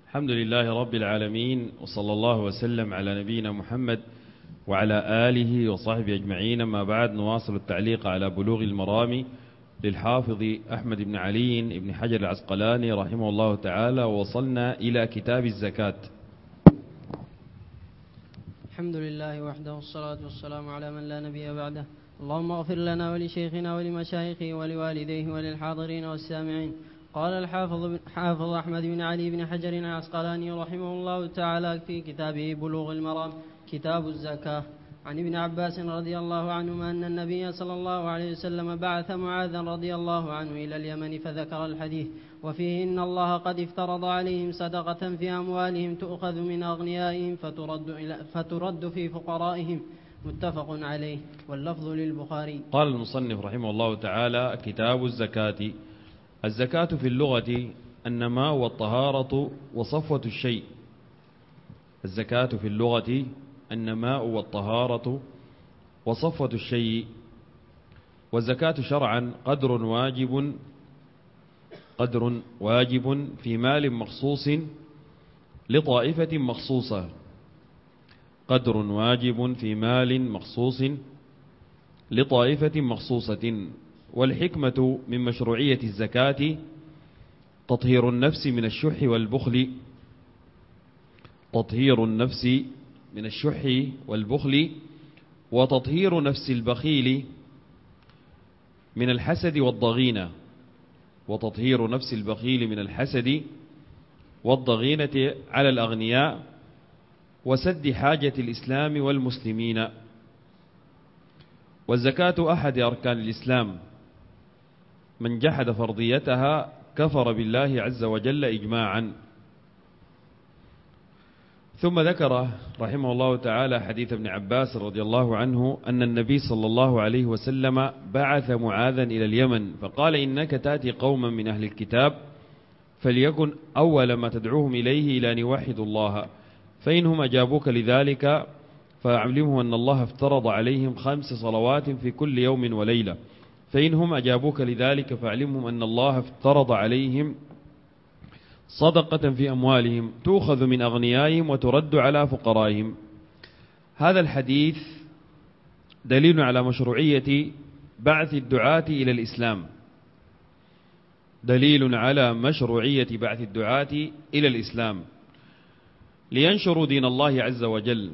الحمد لله رب العالمين، وصلى الله وسلم على نبينا محمد وعلى آله وصحبه أجمعين. ما بعد، نواصل التعليق على بلوغ المرام للحافظ أحمد بن علي بن حجر العسقلاني رحمه الله تعالى، ووصلنا إلى كتاب الزكاة. الحمد لله وحده، والصلاة والسلام على من لا نبي بعده. اللهم اغفر لنا ولشيخنا ولمشايخه ولوالديه وللحاضرين والسامعين. قال الحافظ أحمد بن علي بن حجر العسقلاني رحمه الله تعالى في كتابه بلوغ المرام كتاب الزكاة، عن ابن عباس رضي الله عنهما أن النبي صلى الله عليه وسلم بعث معاذا رضي الله عنه إلى اليمن فذكر الحديث، وفيه إن الله قد افترض عليهم صدقة في أموالهم تؤخذ من أغنيائهم فترد في فقرائهم، متفق عليه، واللفظ للبخاري. قال المصنف رحمه الله تعالى: كتاب الزكاة. الزكاة في اللغة النماء والطهارة وصفوة الشيء. الزكاة في اللغة النماء والطهارة وصفوة الشيء. والزكاة شرعا قدر واجب في مال مخصوص لطائفة مخصوصة. قدر واجب في مال مخصوص لطائفة مخصوصة. والحكمة من مشروعية الزكاة تطهير النفس من الشح والبخل. تطهير النفس من الشح والبخل، وتطهير نفس البخيل من الحسد والضغينة. وتطهير نفس البخيل من الحسد والضغينة على الأغنياء، وسد حاجة الإسلام والمسلمين. والزكاة أحد أركان الإسلام، من جحد فرضيتها كفر بالله عز وجل إجماعا. ثم ذكر رحمه الله تعالى حديث ابن عباس رضي الله عنه أن النبي صلى الله عليه وسلم بعث معاذا إلى اليمن فقال: إنك تأتي قوما من أهل الكتاب، فليكن أول ما تدعوهم إليه إلى أن يوحدوا الله، فإنهم أجابوك لذلك فأعلمهم أن الله افترض عليهم 5 صلوات في كل يوم وليلة. فإنهم أجابوك لذلك فأعلمهم أن الله افترض عليهم صدقة في أموالهم تؤخذ من أغنيائهم وترد على فقرائهم. هذا الحديث دليل على مشروعية بعث الدعاة إلى الإسلام. دليل على مشروعية بعث الدعاة إلى الإسلام لينشروا دين الله عز وجل.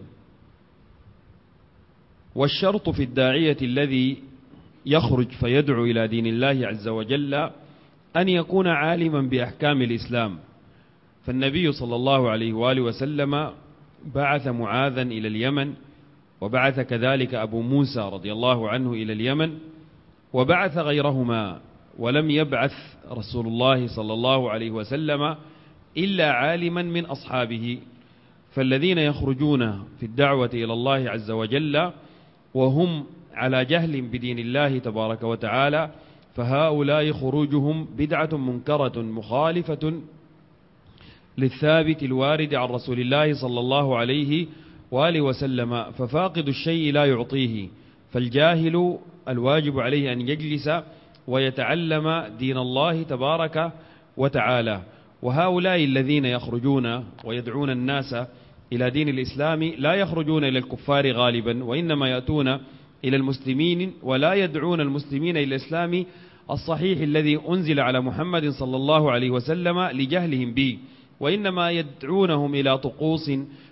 والشرط في الداعية الذي يخرج فيدعو إلى دين الله عز وجل أن يكون عالما بأحكام الإسلام. فالنبي صلى الله عليه وآله وسلم بعث معاذا إلى اليمن، وبعث كذلك أبو موسى رضي الله عنه إلى اليمن، وبعث غيرهما. ولم يبعث رسول الله صلى الله عليه وسلم إلا عالما من أصحابه. فالذين يخرجون في الدعوة إلى الله عز وجل وهم على جهل بدين الله تبارك وتعالى، فهؤلاء خروجهم بدعة منكرة مخالفة للثابت الوارد عن رسول الله صلى الله عليه وآله وسلم. ففاقد الشيء لا يعطيه، فالجاهل الواجب عليه أن يجلس ويتعلم دين الله تبارك وتعالى. وهؤلاء الذين يخرجون ويدعون الناس إلى دين الإسلام لا يخرجون إلى الكفار غالبا، وإنما يأتون إلى المسلمين، ولا يدعون المسلمين إلى الإسلام الصحيح الذي أنزل على محمد صلى الله عليه وسلم لجهلهم به، وإنما يدعونهم إلى طقوس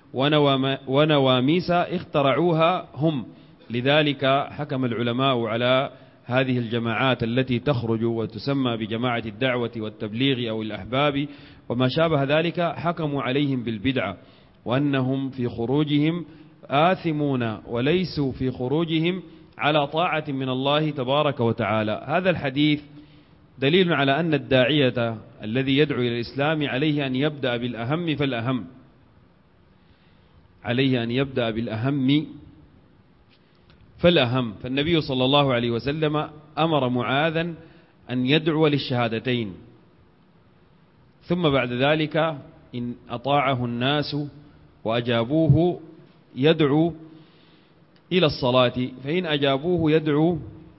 ونواميس اخترعوها هم. لذلك حكم العلماء على هذه الجماعات التي تخرج وتسمى بجماعة الدعوة والتبليغ أو الأحباب وما شابه ذلك، حكموا عليهم بالبدعة، وأنهم في خروجهم آثمون وليسوا في خروجهم على طاعة من الله تبارك وتعالى. هذا الحديث دليل على أن الداعية الذي يدعو إلى الإسلام عليه أن يبدأ بالأهم فالأهم. عليه أن يبدأ بالأهم فالأهم. فالنبي صلى الله عليه وسلم أمر معاذا أن يدعو للشهادتين، ثم بعد ذلك إن أطاعه الناس وأجابوه يدعو إلى الصلاة، فإن أجابوه يدعو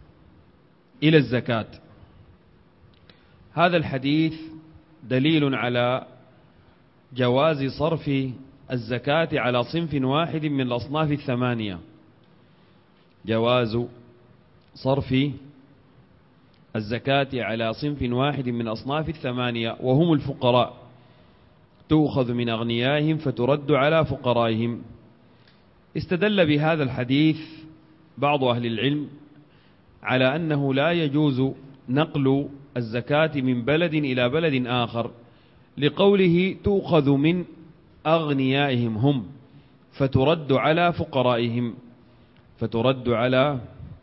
إلى الزكاة. هذا الحديث دليل على جواز صرف الزكاة على صنف واحد من الأصناف الثمانية. جواز صرف الزكاة على صنف واحد من أصناف الثمانية وهم الفقراء، تؤخذ من أغنيائهم فترد على فقرائهم. استدل بهذا الحديث بعض أهل العلم على أنه لا يجوز نقل الزكاة من بلد إلى بلد آخر، لقوله تؤخذ من أغنيائهم هم فترد على فقرائهم، فترد على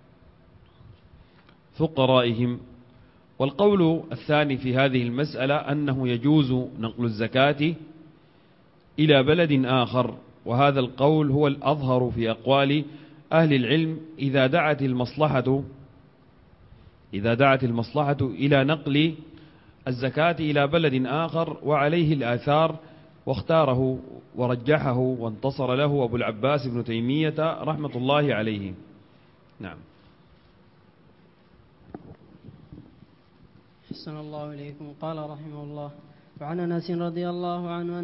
فقرائهم. والقول الثاني في هذه المسألة أنه يجوز نقل الزكاة إلى بلد آخر، وهذا القول هو الأظهر في أقوال أهل العلم إذا دعت المصلحة إلى نقل الزكاة إلى بلد آخر، وعليه الآثار، واختاره ورجحه وانتصر له أبو العباس ابن تيمية رحمة الله عليه. نعم. أحسن الله إليكم. قال رحمه الله: وعن أنس رضي الله عنه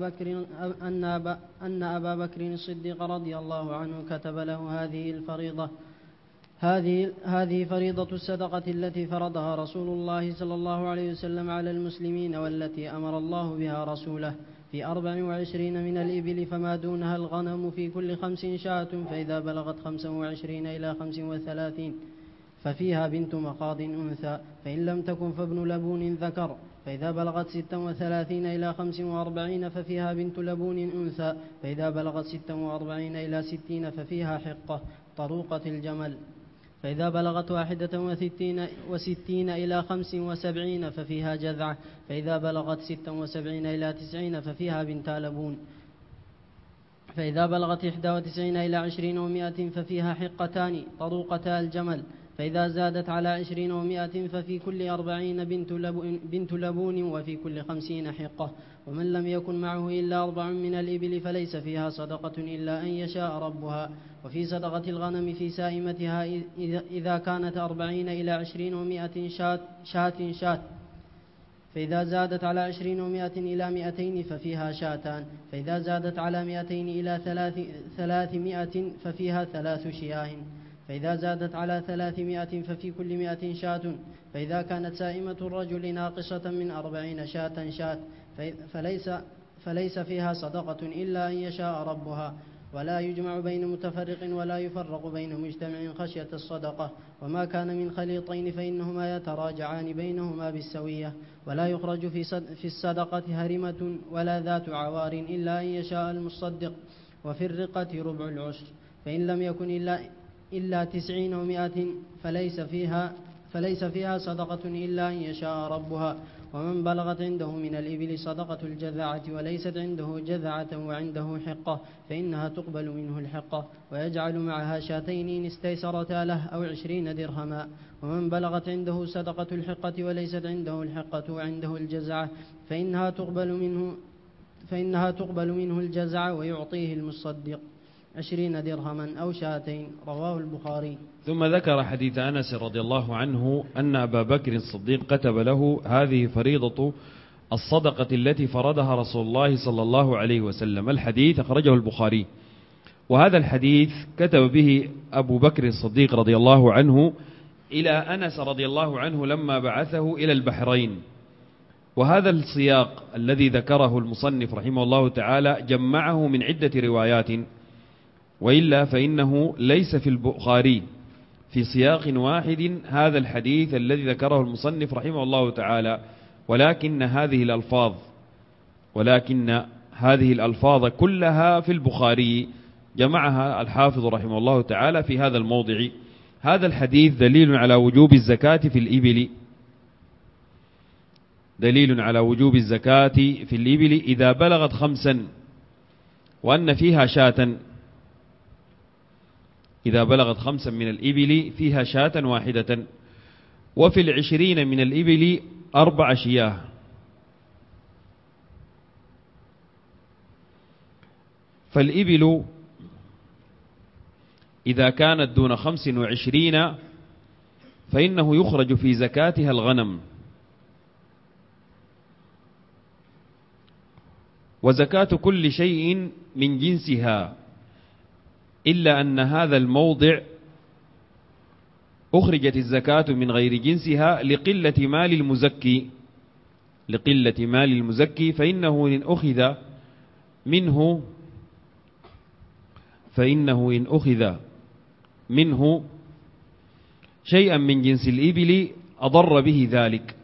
أن أبا بكر الصديق رضي الله عنه كتب له هذه الفريضة: هذه فريضة الصدقة التي فرضها رسول الله صلى الله عليه وسلم على المسلمين، والتي أمر الله بها رسوله في 24 من الإبل، فما دونها الغنم في كل 5 شاة، فإذا بلغت 25 إلى 35 ففيها بنت مخاض أنثى، فإن لم تكن فابن لبون ذكر، فإذا بلغت 36 إلى 45 ففيها بنت لبون أنثى، فإذا بلغت 46 إلى 60 ففيها حقة طروقة الجمل، فإذا بلغت 61 إلى 75 ففيها جذعة، فإذا بلغت 76 إلى 90 ففيها بنتا لبون، فإذا بلغت 91 إلى 20 و100 ففيها حقتان طروقتا الجمل، فإذا زادت على 20 و100 ففي كل 40 بنت لبون، وفي كل 50 حقة. ومن لم يكن معه إلا 4 من الإبل فليس فيها صدقة إلا أن يشاء ربها. وفي صدقة الغنم في سائمتها إذا كانت 40 إلى 20 و100 شاة، فإذا زادت على 20 و100 إلى 200 ففيها شاتان، فإذا زادت على 200 إلى 300 ففيها 3 شياه، فإذا زادت على 300 ففي كل 100 شاة، فإذا كانت سائمة الرجل ناقصة من 40 شاة فليس فيها صدقة إلا أن يشاء ربها. ولا يجمع بين متفرق ولا يفرق بين مجتمع خشية الصدقة. وما كان من خليطين فإنهما يتراجعان بينهما بالسوية. ولا يخرج في الصدقة هرمة ولا ذات عوار إلا أن يشاء المصدق. وفي الرقة ربع العشر، فإن لم يكن إلا 90 و100 فليس فيها صدقة إلا أن يشاء ربها. ومن بلغت عنده من الإبل صدقة الجذعة وليست عنده جذعة وعنده حقة فإنها تقبل منه الحقة، ويجعل معها شاتين إن استيسرتا له أو 20 درهما. ومن بلغت عنده صدقة الحقة وليست عنده الحقة وعنده الجزعة فإنها تقبل منه الجزعة ويعطيه المصدق 20 درهما أو شاتين. رواه البخاري. ثم ذكر حديث أنس رضي الله عنه أن أبا بكر الصديق كتب له هذه فريضة الصدقة التي فرضها رسول الله صلى الله عليه وسلم. الحديث أخرجه البخاري، وهذا الحديث كتب به أبو بكر الصديق رضي الله عنه إلى أنس رضي الله عنه لما بعثه إلى البحرين. وهذا السياق الذي ذكره المصنف رحمه الله تعالى جمعه من عدة روايات، وإلا فإنه ليس في البخاري في سياق واحد هذا الحديث الذي ذكره المصنف رحمه الله تعالى، ولكن هذه الألفاظ كلها في البخاري جمعها الحافظ رحمه الله تعالى في هذا الموضع. هذا الحديث دليل على وجوب الزكاة في الإبل، دليل على وجوب الزكاة في الإبل إذا بلغت 5، وأن فيها شاة، إذا بلغت 5 من الإبل فيها شاة واحدة. وفي 20 من الإبل 4 شياه. فالإبل إذا كانت دون 25 فإنه يخرج في زكاتها الغنم. وزكاة كل شيء من جنسها، إلا أن هذا الموضع أخرجت الزكاة من غير جنسها لقلة مال المزكي، فإنه إن أخذ منه شيئا من جنس الإبل أضر به ذلك.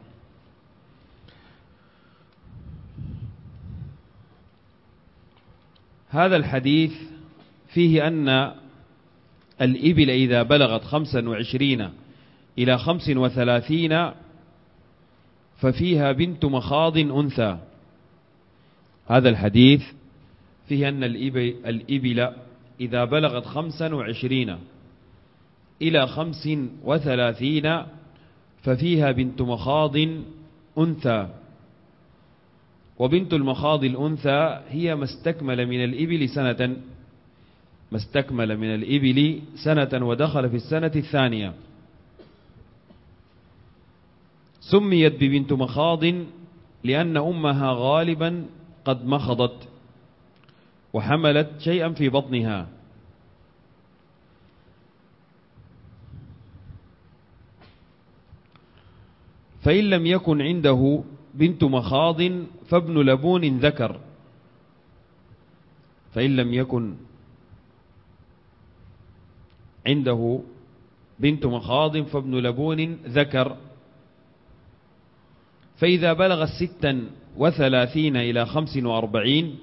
هذا الحديث فيه أن الإبل إذا بلغت 25 إلى 35 ففيها بنت مخاض أنثى. هذا الحديث فيه أن الإبل إذا بلغت 25 إلى 35 ففيها بنت مخاض أنثى، وبنت المخاض الأنثى هي ما استكمل من الإبل سنة ودخل في السنة الثانية. سميت ببنت مخاض لأن أمها غالبا قد مخضت وحملت شيئا في بطنها. فإن لم يكن عنده بنت مخاض فابن لبون ذكر، فإن لم يكن عنده بنت مخاض فابن لبون ذكر. فإذا بلغ 36 إلى 45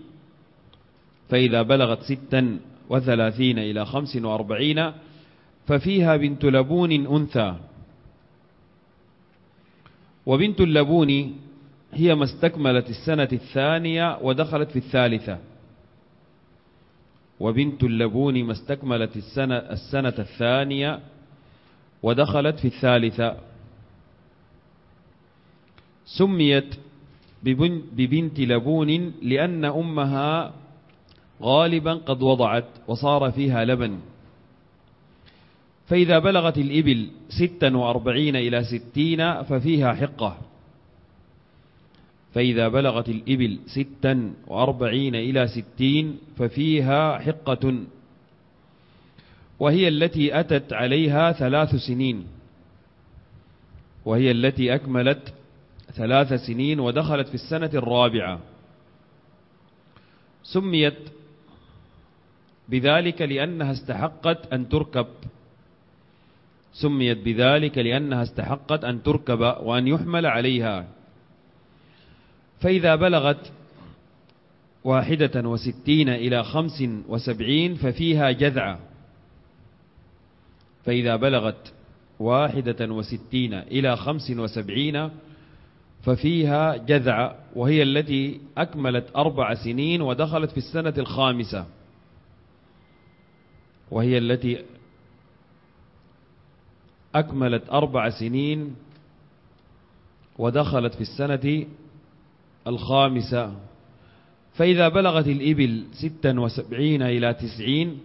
ففيها بنت لبون أنثى، وبنت اللبون هي ما استكملت السنة الثانية ودخلت في الثالثة. وبنت اللبون ما استكملت السنة الثانية ودخلت في الثالثة. سميت ببنت لبون لأن أمها غالبا قد وضعت وصار فيها لبن. فإذا بلغت الإبل 46 إلى 60 ففيها حقة. فإذا بلغت الإبل 46 إلى 60 ففيها حقة، وهي التي أتت عليها 3 سنين، وهي التي أكملت 3 سنين ودخلت في السنة الرابعة. سميت بذلك لأنها استحقت أن تركب وأن يحمل عليها. فإذا بلغت 61 إلى 75 ففيها جذعة. فإذا بلغت 61 إلى 75 ففيها جذعة، وهي التي أكملت 4 سنين ودخلت في السنة الخامسة. وهي التي أكملت 4 سنين ودخلت في السنة الخامسة. فإذا بلغت الإبل 76 إلى 90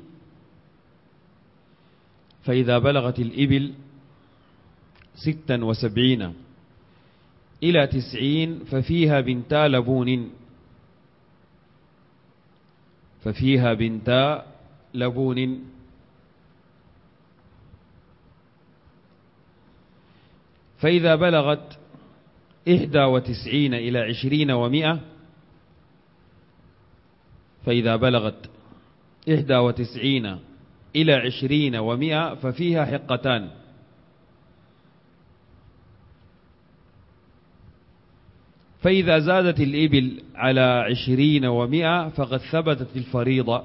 فإذا بلغت الإبل 76 إلى 90 ففيها بنتا لبون. فإذا بلغت 91 إلى 20 و100 فإذا بلغت 91 إلى 20 و100 ففيها حقتان. فإذا زادت الإبل على 20 و100 فقد ثبتت الفريضة.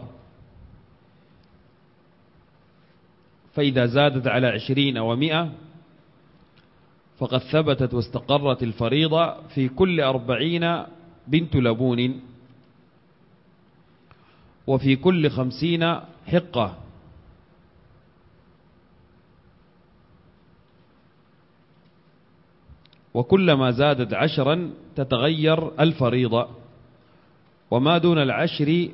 فإذا زادت على 20 و100 فقد ثبتت واستقرت الفريضة في كل 40 بنت لبون، وفي كل 50 حقة. وكلما زادت 10 تتغير الفريضة، وما دون العشر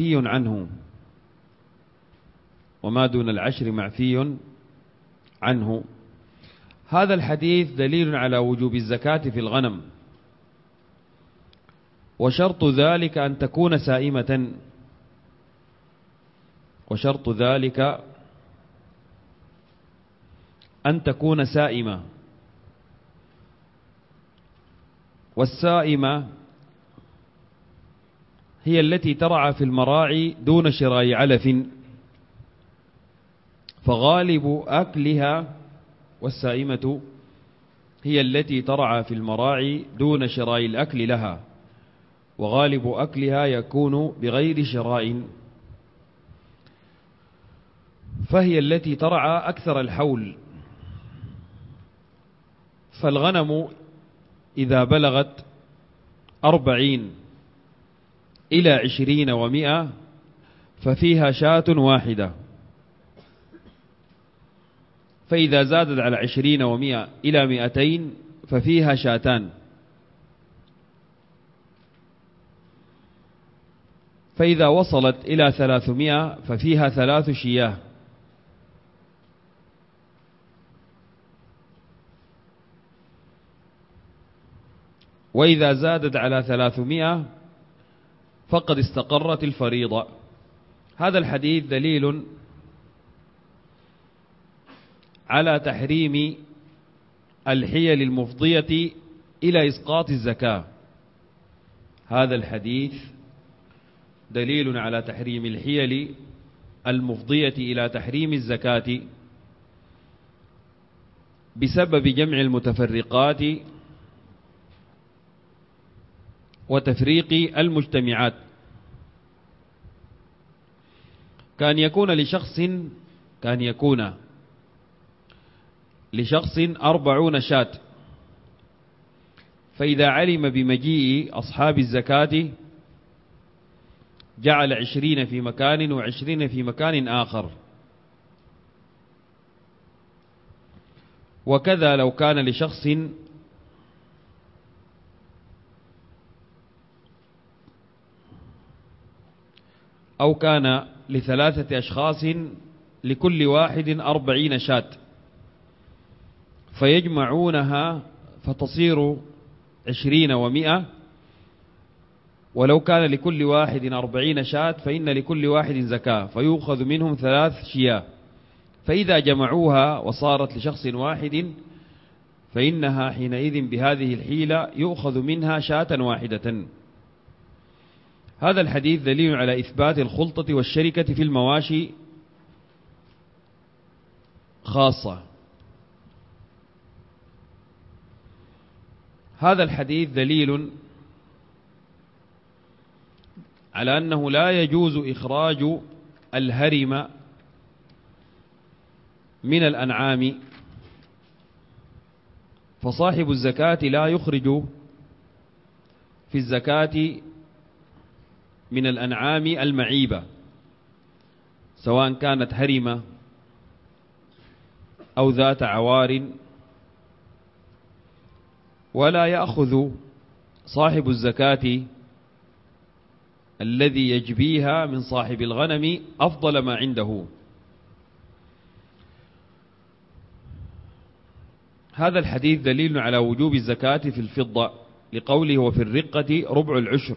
معفي عنه. هذا الحديث دليل على وجوب الزكاة في الغنم، وشرط ذلك أن تكون سائمة، وشرط ذلك أن تكون سائمة. والسائمة هي التي ترعى في المراعي دون شراء علف، فغالب أكلها، والسائمة هي التي ترعى في المراعي دون شراء الأكل لها، وغالب أكلها يكون بغير شراء، فهي التي ترعى أكثر الحول. فالغنم إذا بلغت 40 إلى 20 و100 ففيها شاة واحدة، فإذا زادت على 20 و100 إلى 200 ففيها شاتان، فإذا وصلت إلى 300 ففيها 3 شياه، وإذا زادت على 300 فقد استقرت الفريضة. هذا الحديث دليل على تحريم الحيل المفضية إلى إسقاط الزكاة. هذا الحديث دليل على تحريم الحيل المفضية إلى تحريم الزكاة بسبب جمع المتفرقات وتفريق المجتمعات. كان يكون لشخص 40 شاة، فإذا علم بمجيء أصحاب الزكاة جعل 20 في مكان و20 في مكان آخر. وكذا لو كان لشخص أو كان ل3 أشخاص لكل واحد 40 شاة، فيجمعونها فتصير 20 و100، ولو كان لكل واحد 40 شاة فإن لكل واحد زكاة، فيؤخذ منهم 3 شياه، فإذا جمعوها وصارت لشخص واحد فإنها حينئذ بهذه الحيلة يؤخذ منها شاة واحدة. هذا الحديث دليل على إثبات الخلطة والشركة في المواشي خاصة. هذا الحديث دليل على أنه لا يجوز إخراج الهرم من الأنعام، فصاحب الزكاة لا يخرج في الزكاة من الأنعام المعيبة، سواء كانت هرمة أو ذات عوار، ولا يأخذ صاحب الزكاة الذي يجبيها من صاحب الغنم أفضل ما عنده. هذا الحديث دليل على وجوب الزكاة في الفضة، لقوله وفي الرقة ربع العشر.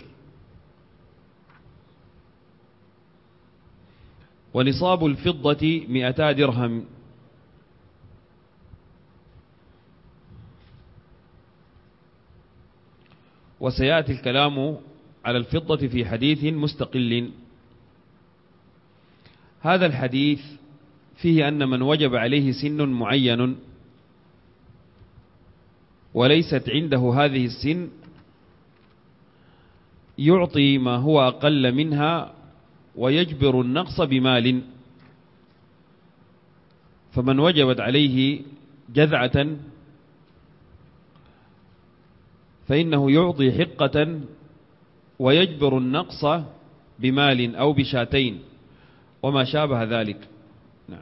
ونصاب الفضة 200 درهم. وسيأتي الكلام على الفضة في حديث مستقل. هذا الحديث فيه أن من وجب عليه سن معين وليست عنده هذه السن يعطي ما هو أقل منها ويجبر النقص بمال. فمن وجبت عليه جذعة فإنه يعطي حقة ويجبر النقص بمال أو بشاتين وما شابه ذلك. نعم.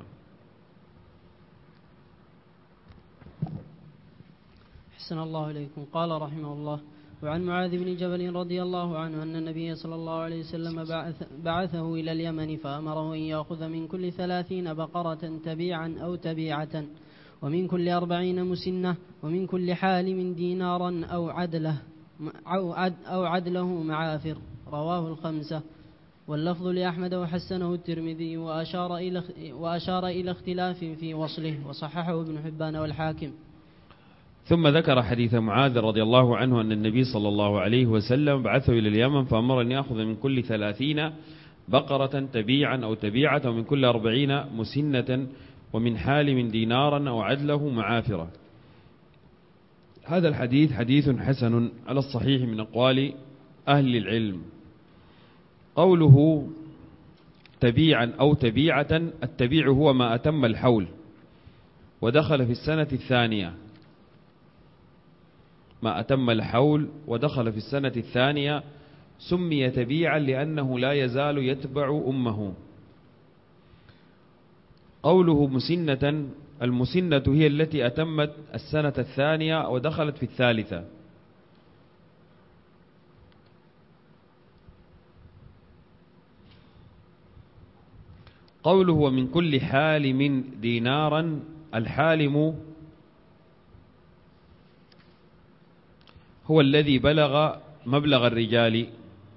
أحسن الله إليكم. قال رحمه الله: وعن معاذ بن جبل رضي الله عنه أن النبي صلى الله عليه وسلم بعثه إلى اليمن فأمره أن يأخذ من كل 30 بقرة تبيعا أو تبيعة، ومن كل 40 مسنة، ومن كل حالم دينارا أو عدله. أو عدله معافر. رواه الخمسة. واللفظ لأحمد وحسنه الترمذي وأشار إلى اختلاف في وصله وصححه ابن حبان والحاكم. ثم ذكر حديث معاذ رضي الله عنه أن النبي صلى الله عليه وسلم بعثه إلى اليمن فأمر أن يأخذ من كل 30 بقرة تبيعا أو تبيعة ومن كل 40 مسنة ومن حالم دينارا أو عدله معافرة. هذا الحديث حديث حسن على الصحيح من أقوال أهل العلم. قوله تبيعا أو تبيعة، التبيع هو ما أتم الحول ودخل في السنة الثانية، ما أتم الحول ودخل في السنة الثانية سمي تبيعا لأنه لا يزال يتبع أمه. قوله مسنة، المسنة هي التي أتمت السنة الثانية ودخلت في الثالثة. قوله ومن كل حالم دينارا، الحالم هو الذي بلغ مبلغ الرجال،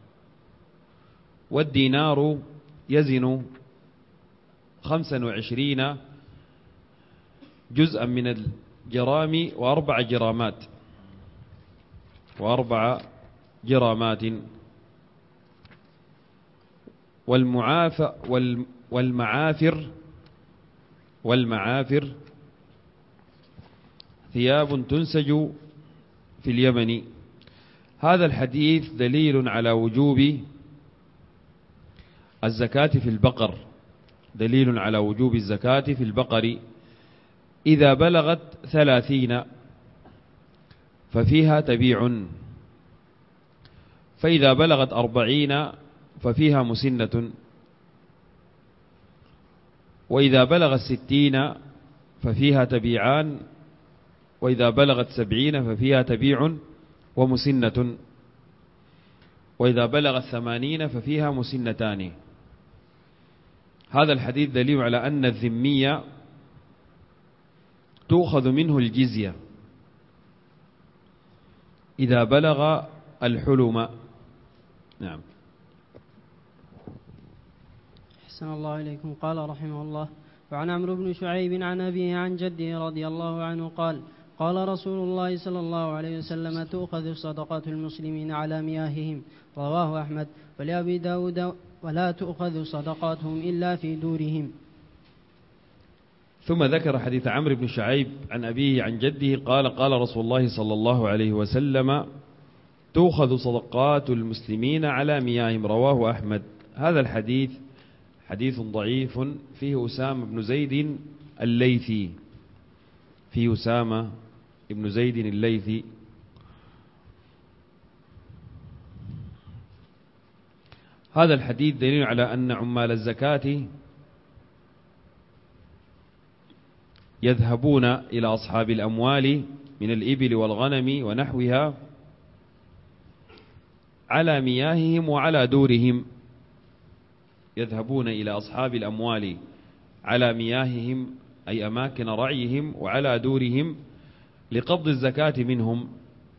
والدينار يزن 25 جزءا من الجرام وأربع جرامات. والمعافر ثياب تنسج في اليمن. هذا الحديث دليل على وجوب الزكاة في البقر، دليل على وجوب الزكاة في البقر إذا بلغت 30 ففيها تبيع، فإذا بلغت 40 ففيها مسنة، وإذا بلغت 60 ففيها تبيعان، وإذا بلغت 70 ففيها تبيع ومسنة، وإذا بلغت 80 ففيها مسنتان. هذا الحديث دليل على أن الذمية تؤخذ منه الجزية إذا بلغ الحلم. نعم. أحسن الله إليكم. قال رحمه الله: وعن عمرو بن شعيب عن أبيه عن جده رضي الله عنه قال: قال رسول الله صلى الله عليه وسلم: تؤخذ صدقات المسلمين على مياههم. رواه أحمد. ولأبي داود: ولا تؤخذ صدقاتهم إلا في دورهم. ثم ذكر حديث عمرو بن شعيب عن أبيه عن جده قال: قال رسول الله صلى الله عليه وسلم: تؤخذ صدقات المسلمين على مياههم. رواه أحمد. هذا الحديث حديث ضعيف فيه أسامة بن زيد الليثي، فيه أسامة بن زيد الليثي. هذا الحديث دليل على أن عمال الزكاة يذهبون إلى أصحاب الأموال من الإبل والغنم ونحوها على مياههم وعلى دورهم، يذهبون إلى أصحاب الأموال على مياههم أي أماكن رعيهم وعلى دورهم لقبض الزكاة منهم،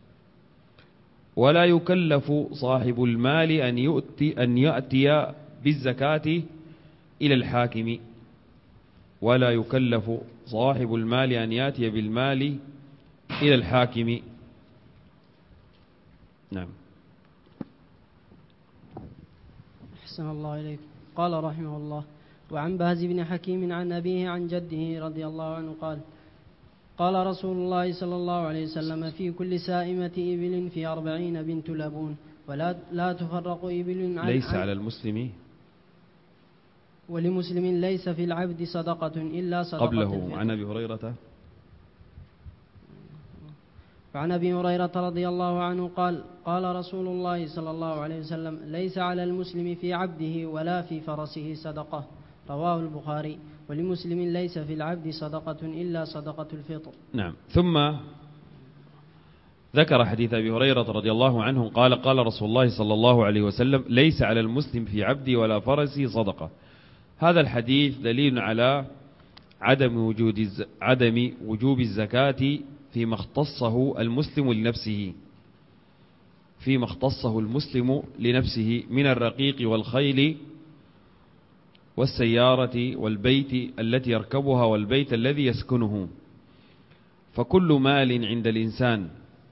ولا يكلف صاحب المال أن يأتي بالزكاة إلى الحاكم، ولا يكلف صاحب المال أن يأتي بالمال إلى الحاكم. نعم. أحسن الله إليك. قال رحمه الله: وعن باز بن حكيم عن أبيه عن جده رضي الله عنه قال: قال رسول الله صلى الله عليه وسلم: في كل سائمة إبل في 40 بنت لبون، ولا تفرق إبل ليس على المسلم، ولمسلم ليس في العبد صدقة إلا صدقة قبله. عن أبي هريرة: وعن أبي هريرة رضي الله عنه قال: قال رسول الله صلى الله عليه وسلم: ليس على المسلم في عبده ولا في فرسه صدقة. رواه البخاري. ولمسلم ليس في العبد صدقة إلا صدقة الفطر. نعم. ثم ذكر حديث أبي هريرة رضي الله عنه قال: قال رسول الله صلى الله عليه وسلم: ليس على المسلم في عبده ولا فرسه صدقة. هذا الحديث دليل على عدم وجوب الزكاة فيما اختصه المسلم لنفسه، فيما اختصه المسلم لنفسه من الرقيق والخيل والسيارة والبيت التي يركبها والبيت الذي يسكنه. فكل مال عند الإنسان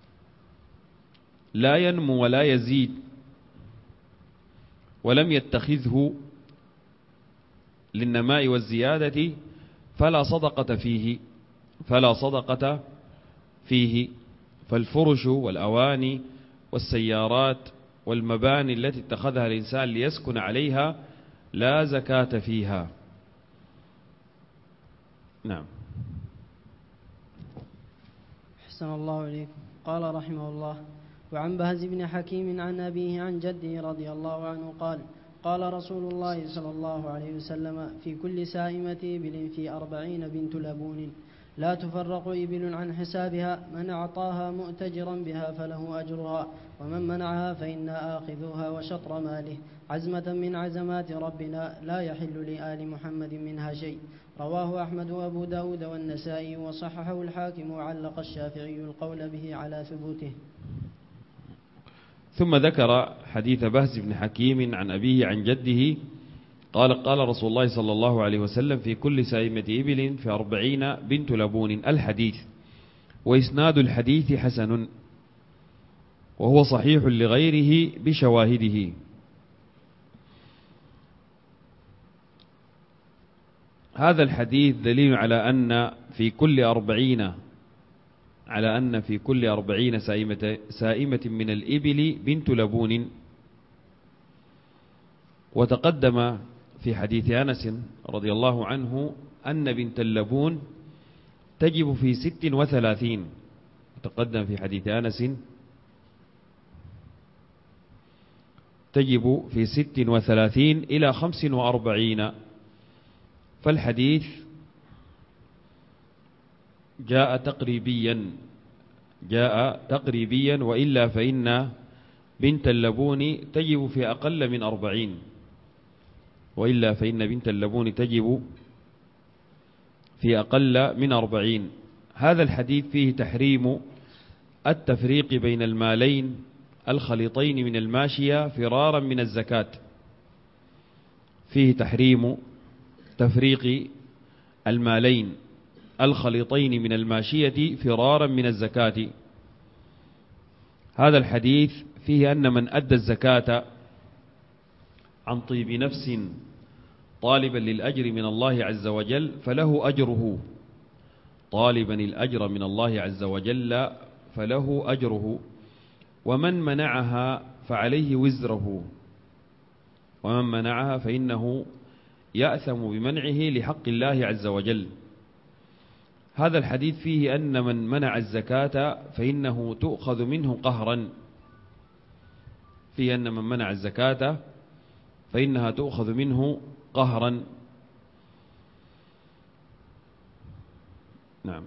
لا ينمو ولا يزيد ولم يتخذه للنماء والزيادة فلا صدقة فيه. فالفرش والأواني والسيارات والمباني التي اتخذها الإنسان ليسكن عليها لا زكاة فيها. نعم. أحسن الله إليكم. قال رحمه الله: وعن بهز بن حكيم عن أبيه عن جده رضي الله عنه قال: قال رسول الله صلى الله عليه وسلم: في كل سائمة إبل في 40 بنت لبون لا تفرق إبل عن حسابها، من أعطاها مؤتجرا بها فله أجرها، ومن منعها فإنا آخذوها وشطر ماله، عزمة من عزمات ربنا لا يحل لآل محمد منها شيء. رواه أحمد وأبو داود والنسائي وصححه الحاكم، وعلق الشافعي القول به على ثبوته. ثم ذكر حديث بهز بن حكيم عن أبيه عن جده قال: قال رسول الله صلى الله عليه وسلم: في كل سائمة إبل في 40 بنت لبون. الحديث. وإسناد الحديث حسن، وهو صحيح لغيره بشواهده. هذا الحديث دليل على أن في كل 40 سائمة من الإبل بنت لبون. وتقدم في حديث أنس رضي الله عنه أن بنت اللبون تجب في 36. تقدم في حديث أنس تجب في 36 إلى 45. فالحديث جاء تقريبيا، وإلا فإن بنت اللبون تجب في أقل من 40. هذا الحديث فيه تحريم التفريق بين المالين الخليطين من الماشية فرارا من الزكاة. فيه تحريم تفريق المالين الخليطين من الماشية فرارا من الزكاة. هذا الحديث فيه أن من أدى الزكاة عن طيب نفس طالبا للأجر من الله عز وجل فله أجره، طالبا الأجر من الله عز وجل فله أجره، ومن منعها فعليه وزره، ومن منعها فإنه يأثم بمنعه لحق الله عز وجل. هذا الحديث فيه أن من منع الزكاة فإنه تؤخذ منه قهرا، فيه أن من منع الزكاة فإنها تؤخذ منه قهرا. نعم.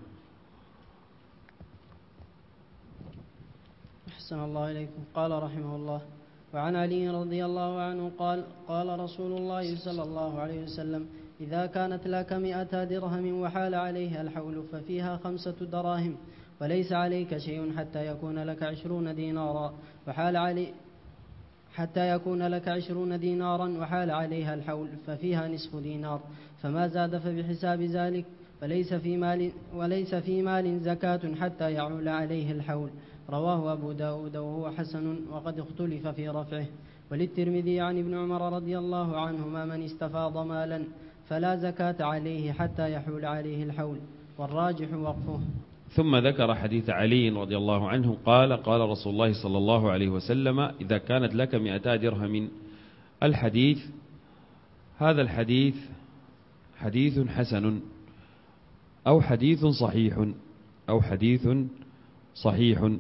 أحسن الله إليكم. قال رحمه الله: وعن علي رضي الله عنه قال: قال رسول الله صلى الله عليه وسلم: إذا كانت لك 100 درهم وحال عليها الحول ففيها 5 دراهم، وليس عليك شيء حتى يكون لك 20 دينارا وحال عليها الحول ففيها نصف دينار، فما زاد فبحساب ذلك، وليس في مال زكاة حتى يعول عليه الحول. رواه أبو داود وهو حسن، وقد اختلف في رفعه. وللترمذي عن ابن عمر رضي الله عنهما: من استفاض مالا فلا زكاة عليه حتى يحول عليه الحول، والراجح وقفه. ثم ذكر حديث علي رضي الله عنه قال: قال رسول الله صلى الله عليه وسلم: إذا كانت لك 200 درهم. الحديث. هذا الحديث حديث حسن أو حديث صحيح.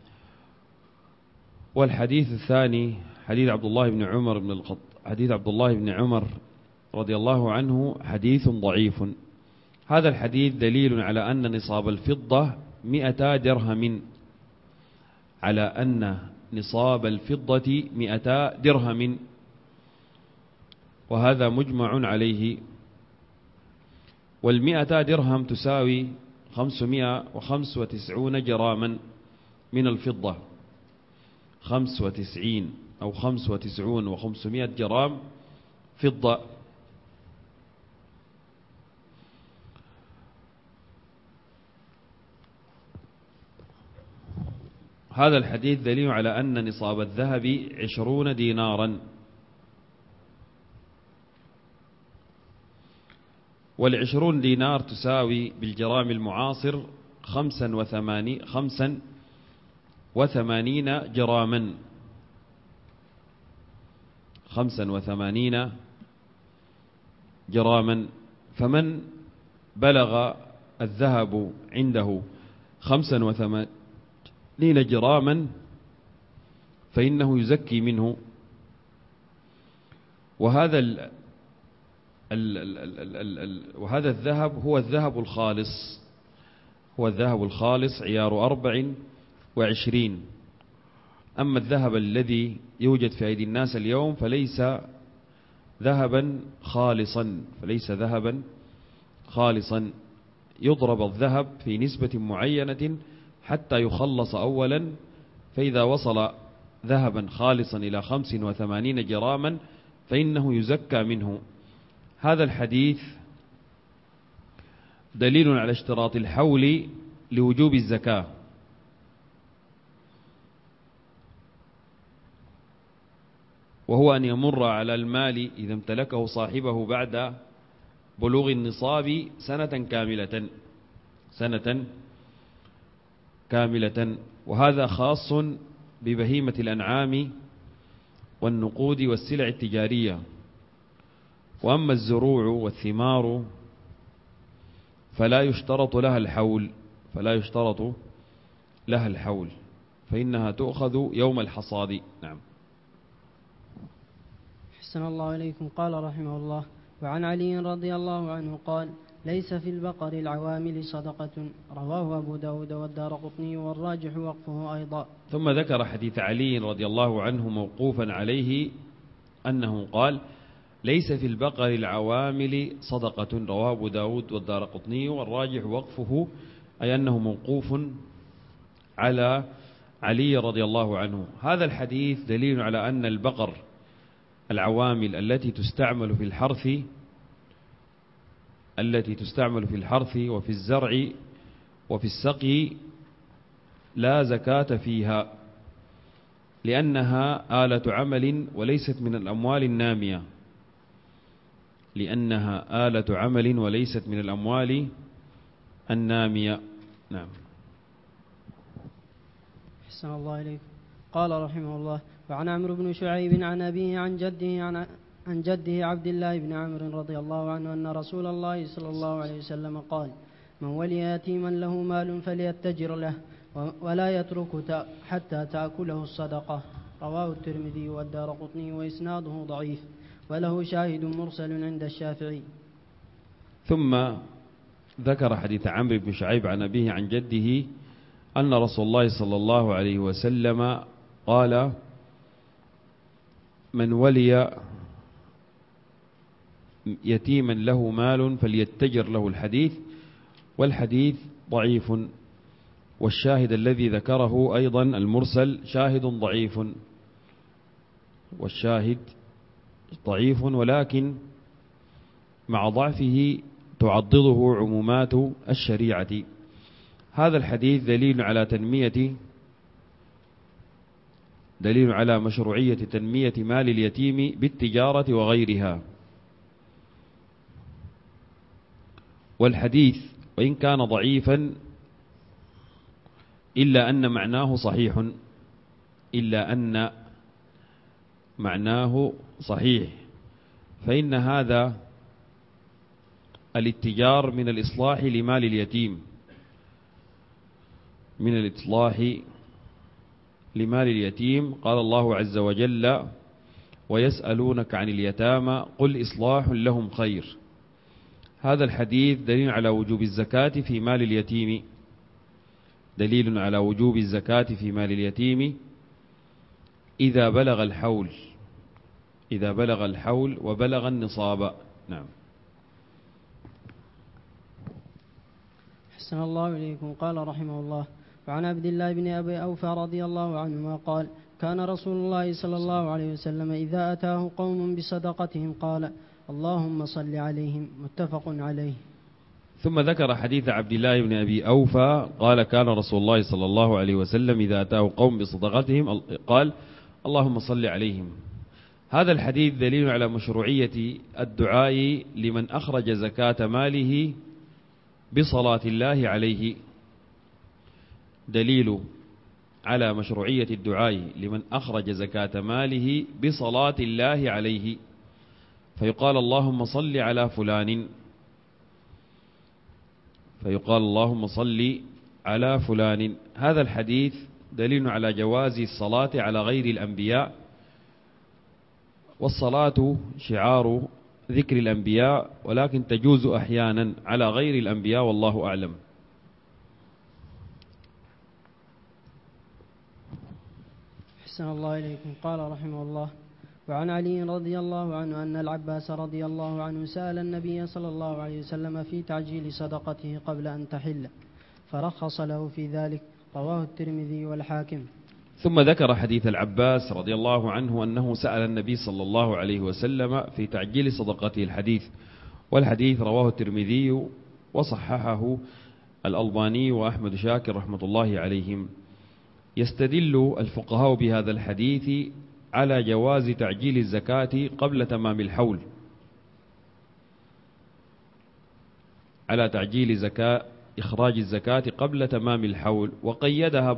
والحديث الثاني حديث عبد الله بن عمر رضي الله عنه حديث ضعيف. هذا الحديث دليل على أن نصاب الفضة 200 درهم، على أن نصاب الفضة 200 درهم، وهذا مجمع عليه. 100 درهم تساوي 595 جراما من الفضة. 95 أو 95 و500 جرام فضة. هذا الحديث دليل على أن نصاب الذهب 20 دينارا، وال20 دينار تساوي بالجرام المعاصر 85 جراما، 85 جراما. فمن بلغ الذهب عنده 85 جراما فإنه يزكي منه. وهذا الذهب هو الذهب الخالص، هو الذهب الخالص عيار 24. أما الذهب الذي يوجد في أيدي الناس اليوم فليس ذهبا خالصا، فليس ذهبا خالصا. يضرب الذهب في نسبة معينة حتى يخلص أولا، فإذا وصل ذهبا خالصا إلى 85 جراما فإنه يزكى منه. هذا الحديث دليل على اشتراط الحول لوجوب الزكاة، وهو أن يمر على المال إذا امتلكه صاحبه بعد بلوغ النصاب سنة كاملة. وهذا خاص ببهيمة الأنعام والنقود والسلع التجارية. وأما الزروع والثمار فلا يشترط لها الحول، فإنها تؤخذ يوم الحصاد. نعم. أحسن الله إليكم. قال رحمه الله: وعن علي رضي الله عنه قال: ليس في البقر العوامل صدقة. رواه أبو داود والدارقطني والراجح وقفه أيضا. ثم ذكر حديث علي رضي الله عنه موقوفا عليه أنه قال: ليس في البقر العوامل صدقة. رواه أبو داود والدارقطني والراجح وقفه، أي أنه موقوف على علي رضي الله عنه. هذا الحديث دليل على أن البقر العوامل التي تستعمل في الحرث وفي الزرع وفي السقي لا زكاة فيها، لأنها آلة عمل وليست من الأموال النامية، نعم. أحسن الله إليكم. قال رحمه الله: وعن عمرو بن شعيب عن أبيه عن جده عبد الله بن عمرو رضي الله عنه أن رسول الله صلى الله عليه وسلم قال: من ولي يتيما له مال فليتجر له ولا يترك حتى تأكله الصدقة. رواه الترمذي والدارقطني وإسناده ضعيف، وله شاهد مرسل عند الشافعي. ثم ذكر حديث عمرو بن شعيب عن أبيه عن جده أن رسول الله صلى الله عليه وسلم قال: من ولي يتيما له مال فليتجر له. الحديث، والحديث ضعيف، والشاهد الذي ذكره أيضا المرسل شاهد ضعيف، والشاهد ضعيف، ولكن مع ضعفه تعضده عمومات الشريعة. هذا الحديث دليل على مشروعية تنمية مال اليتيم بالتجارة وغيرها. والحديث وإن كان ضعيفا إلا أن معناه صحيح، فإن هذا الاتجار من الإصلاح لمال اليتيم، قال الله عز وجل: ويسألونك عن اليتامى قل إصلاح لهم خير. هذا الحديث دليل على وجوب الزكاة في مال اليتيم، إذا بلغ الحول وبلغ النصاب. نعم. أحسن الله إليكم. قال رحمه الله: وعن عبد الله بن أبي أوفى رضي الله عنهما قال: كان رسول الله صلى الله عليه وسلم إذا أتاه قوم بصدقتهم قال اللهم صل عليهم. متفق عليه. ثم ذكر حديث عبد الله بن أبي أوفى قال كان رسول الله صلى الله عليه وسلم إذا أتاه قوم بصدقتهم قال اللهم صل عليهم. هذا الحديث دليل على مشروعية الدعاء لمن أخرج زكاة ماله بصلاة الله عليه. دليل على مشروعية الدعاء لمن أخرج زكاة ماله بصلاة الله عليه، فيقال اللهم صل على فلان، فيقال اللهم صل على فلان. هذا الحديث دليل على جواز الصلاة على غير الأنبياء، والصلاة شعار ذكر الأنبياء، ولكن تجوز أحيانا على غير الأنبياء والله أعلم. أحسن الله إليكم. قال رحمه الله: وعن علي رضي الله عنه أن العباس رضي الله عنه سأل النبي صلى الله عليه وسلم في تعجيل صدقته قبل أن تحل فرخص له في ذلك. رواه الترمذي والحاكم. ثم ذكر حديث العباس رضي الله عنه أنه سأل النبي صلى الله عليه وسلم في تعجيل صدقته الحديث، والحديث رواه الترمذي وصححه الألباني وأحمد شاكر رحمة الله عليهم. يستدل الفقهاء بهذا الحديث على جواز تعجيل الزكاة قبل تمام الحول، على تعجيل إخراج الزكاة قبل تمام الحول، وقيدها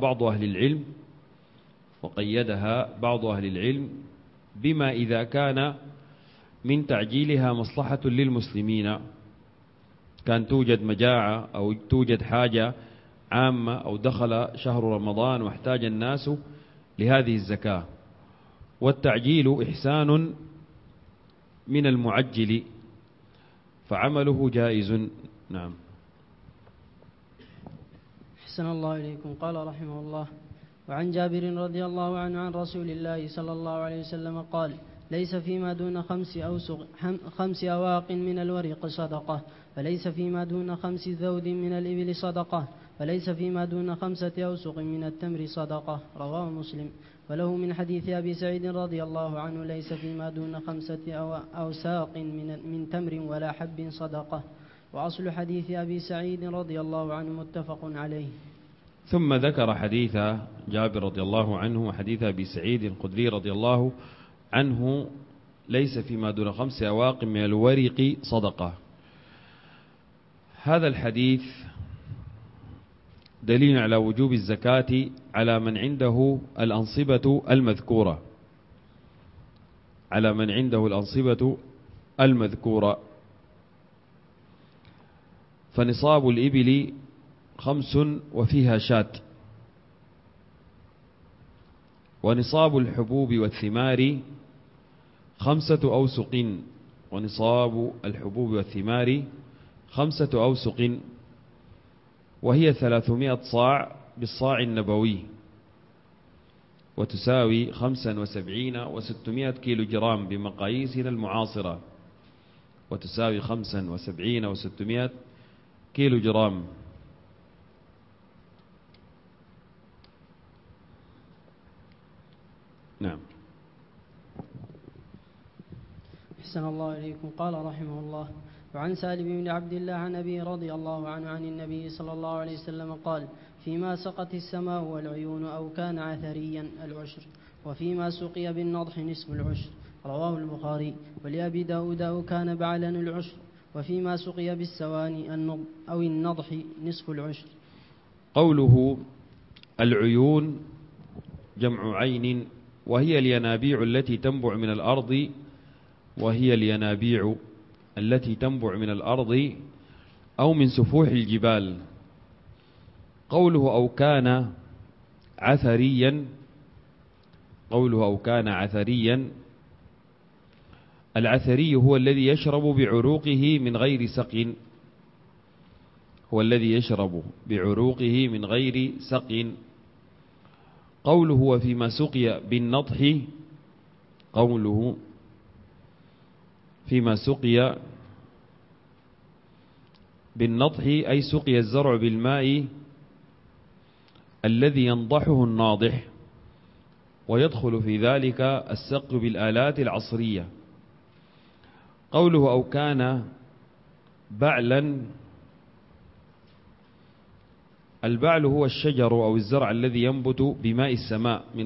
بعض أهل العلم بما إذا كان من تعجيلها مصلحة للمسلمين، كان توجد مجاعة أو توجد حاجة عامة أو دخل شهر رمضان واحتاج الناس لهذه الزكاة، والتعجيل إحسان من المعجل فعمله جائز. نعم. أحسن الله إليكم. قال رحمه الله: وعن جابر رضي الله عنه عن رسول الله صلى الله عليه وسلم قال: ليس فيما دون 5 أواق من الورق صدقة، فليس فيما دون 5 ذود من الإبل صدقة، فليس فيما دون 5 أوسق من التمر صدقة. رواه مسلم. وله من حديث أبي سعيد رضي الله عنه: ليس فيما دون 5 أوساق من تمر ولا حب صدقة. وأصل حديث أبي سعيد رضي الله عنه متفق عليه. ثم ذكر حديث جابر رضي الله عنه وحديث أبي سعيد الخدري رضي الله عنه: ليس فيما دون 5 أواق من الورق صدقة. هذا الحديث دليل على وجوب الزكاة على من عنده الأنصبة المذكورة، على من عنده الأنصبة المذكورة. فنصاب الإبل 5 وفيها شاة، ونصاب الحبوب والثمار 5 أوسق، ونصاب الحبوب والثمار 5 أوسق، وهي 300 صاع بالصاع النبوي، وتساوي 75 و600 كيلو جرام بمقاييسنا المعاصرة، وتساوي 75 و600 كيلو جرام. نعم. أحسن الله إليكم. قال رحمه الله: وعن سالم بن عبد الله عن أبي رضي الله عنه عن النبي صلى الله عليه وسلم قال: فيما سقت السماء والعيون أو كان عثريا العشر، وفيما سقي بالنضح نصف العشر. رواه البخاري. ولأبي داود أو كان بعلن العشر، وفيما سقي بالسواني أو النضح نصف العشر. قوله العيون جمع عين، وهي الينابيع التي تنبع من الأرض، وهي الينابيع التي تنبع من الأرض أو من سفوح الجبال. قوله أو كان عثريا، قوله أو كان عثريا، العثري هو الذي يشرب بعروقه من غير سق، هو الذي يشرب بعروقه من غير سق. قوله وفيما سقي بالنضح، قوله فيما سقي بالنضح أي سقي الزرع بالماء الذي ينضحه الناضح، ويدخل في ذلك السقي بالآلات العصرية. قوله أو كان بعلا، البعل هو الشجر أو الزرع الذي ينبت بماء السماء من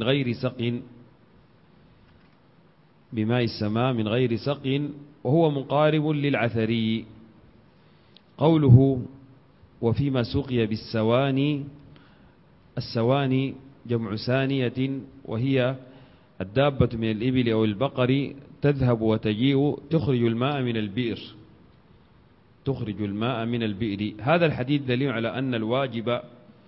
غير سق، وهو مقارب للعثري. قوله وفيما سقي بالسواني، السواني جمع سانية، وهي الدابة من الإبل أو البقر تذهب وتجيء تخرج الماء من البئر. هذا الحديث دليل على أن الواجب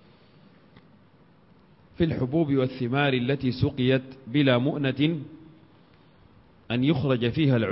في الحبوب والثمار التي سقيت بلا مؤنة أن يخرج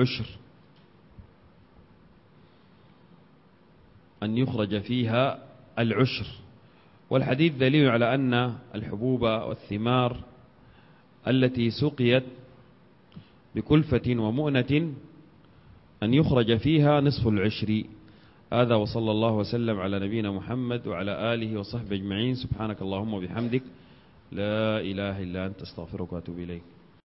فيها العشر، والحديث دليل على أن الحبوب والثمار التي سقيت بكلفة ومؤنة أن يخرج فيها نصف العشر. هذا وصلى الله وسلم على نبينا محمد وعلى آله وصحبه أجمعين. سبحانك اللهم وبحمدك، لا إله إلا أنت، استغفرك وأتوب إليك.